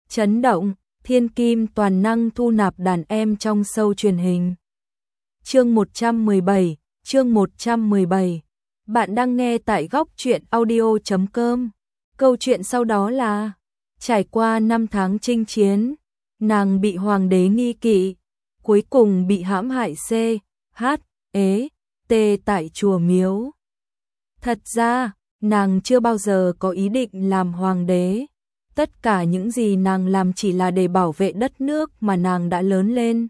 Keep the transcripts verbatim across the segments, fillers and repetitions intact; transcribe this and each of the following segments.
Chấn động, thiên kim toàn năng thu nạp đàn em trong show truyền hình. Chương một trăm mười bảy, chương một trăm mười bảy. Bạn đang nghe tại góc truyện audio chấm com. Câu chuyện sau đó là trải qua năm tháng chinh chiến, nàng bị hoàng đế nghi kỵ, cuối cùng bị hãm hại C, H, E, T tại chùa Miếu. Thật ra, nàng chưa bao giờ có ý định làm hoàng đế. Tất cả những gì nàng làm chỉ là để bảo vệ đất nước mà nàng đã lớn lên.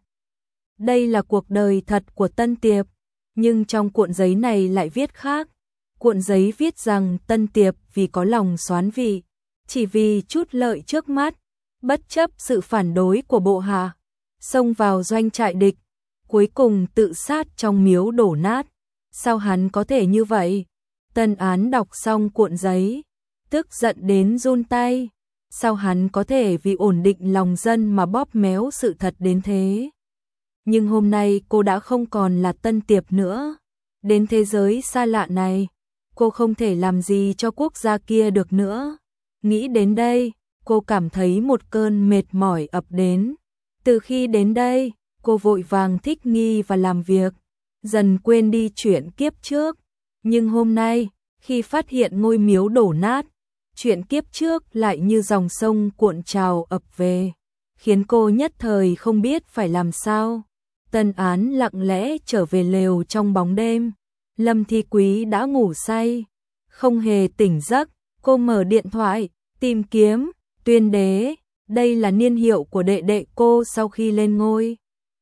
Đây là cuộc đời thật của Tân Tiệp, nhưng trong cuộn giấy này lại viết khác. Cuộn giấy viết rằng Tân Tiệp vì có lòng xoán vị, chỉ vì chút lợi trước mắt, bất chấp sự phản đối của bộ hạ, xông vào doanh trại địch, cuối cùng tự sát trong miếu đổ nát. Sao hắn có thể như vậy? Tân Án đọc xong cuộn giấy, tức giận đến run tay. Sao hắn có thể vì ổn định lòng dân mà bóp méo sự thật đến thế? Nhưng hôm nay cô đã không còn là Tân Tiệp nữa. Đến thế giới xa lạ này, cô không thể làm gì cho quốc gia kia được nữa. Nghĩ đến đây, cô cảm thấy một cơn mệt mỏi ập đến. Từ khi đến đây, cô vội vàng thích nghi và làm việc, dần quên đi chuyện kiếp trước. Nhưng hôm nay, khi phát hiện ngôi miếu đổ nát, chuyện kiếp trước lại như dòng sông cuộn trào ập về, khiến cô nhất thời không biết phải làm sao. Tân Án lặng lẽ trở về lều trong bóng đêm. Lâm Thi Quý đã ngủ say, không hề tỉnh giấc. Cô mở điện thoại, tìm kiếm Tuyên Đế. Đây là niên hiệu của đệ đệ cô sau khi lên ngôi.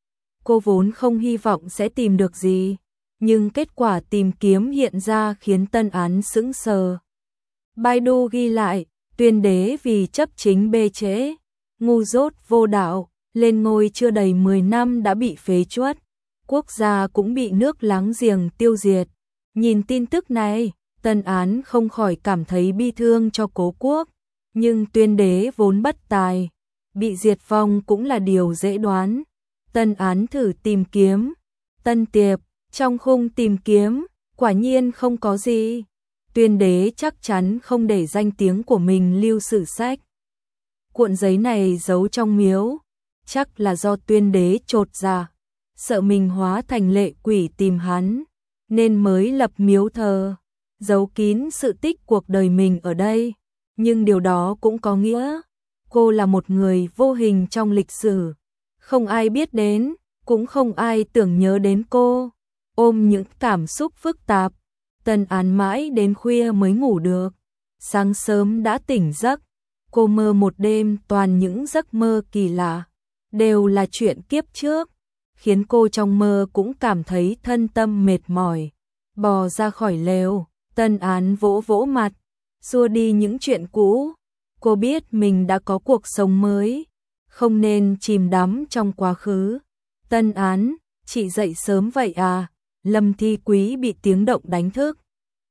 Cô vốn không hy vọng sẽ tìm được gì, nhưng kết quả tìm kiếm hiện ra khiến Tân Án sững sờ. Baidu ghi lại, Tuyên Đế vì chấp chính bê trễ, ngu dốt vô đạo, lên ngôi chưa đầy mười năm đã bị phế truất, quốc gia cũng bị nước láng giềng tiêu diệt. Nhìn tin tức này, Tân Án không khỏi cảm thấy bi thương cho cố quốc, nhưng Tuyên Đế vốn bất tài, bị diệt vong cũng là điều dễ đoán. Tân Án thử tìm kiếm Tân Tiệp, trong khung tìm kiếm, quả nhiên không có gì. Tuyên Đế chắc chắn không để danh tiếng của mình lưu sử sách. Cuộn giấy này giấu trong miếu, chắc là do Tuyên Đế chột dạ, sợ mình hóa thành lệ quỷ tìm hắn, nên mới lập miếu thờ, giấu kín sự tích cuộc đời mình ở đây. Nhưng điều đó cũng có nghĩa, cô là một người vô hình trong lịch sử, không ai biết đến, cũng không ai tưởng nhớ đến cô. Ôm những cảm xúc phức tạp, Tân Án mãi đến khuya mới ngủ được. Sáng sớm đã tỉnh giấc, cô mơ một đêm toàn những giấc mơ kỳ lạ, đều là chuyện kiếp trước, khiến cô trong mơ cũng cảm thấy thân tâm mệt mỏi. Bò ra khỏi lều, Tân Án vỗ vỗ mặt, xua đi những chuyện cũ. Cô biết mình đã có cuộc sống mới, không nên chìm đắm trong quá khứ. Tân Án, chị dậy sớm vậy à? Lâm Thi Quý bị tiếng động đánh thức,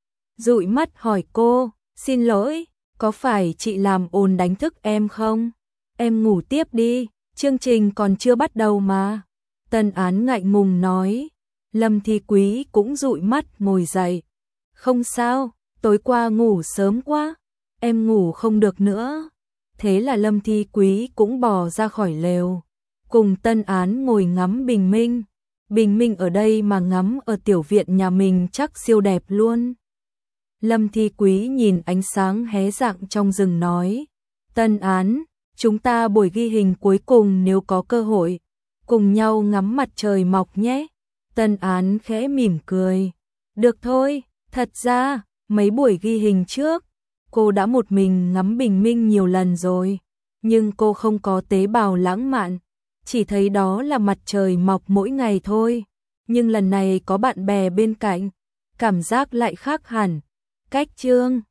dụi mắt hỏi cô, xin lỗi, có phải chị làm ồn đánh thức em không? Em ngủ tiếp đi, chương trình còn chưa bắt đầu mà. Tân Án ngại ngùng nói. Lâm Thi Quý cũng dụi mắt ngồi dậy. Không sao, tối qua ngủ sớm quá, em ngủ không được nữa. Thế là Lâm Thi Quý cũng bò ra khỏi lều, cùng Tân Án ngồi ngắm bình minh. Bình minh ở đây mà ngắm ở tiểu viện nhà mình chắc siêu đẹp luôn. Lâm Thi Quý nhìn ánh sáng hé rạng trong rừng nói, Tân Án, chúng ta buổi ghi hình cuối cùng nếu có cơ hội, cùng nhau ngắm mặt trời mọc nhé. Tân Án khẽ mỉm cười, được thôi. Thật ra, mấy buổi ghi hình trước, cô đã một mình ngắm bình minh nhiều lần rồi, nhưng cô không có tế bào lãng mạn, chỉ thấy đó là mặt trời mọc mỗi ngày thôi. Nhưng lần này có bạn bè bên cạnh, cảm giác lại khác hẳn. Cách chương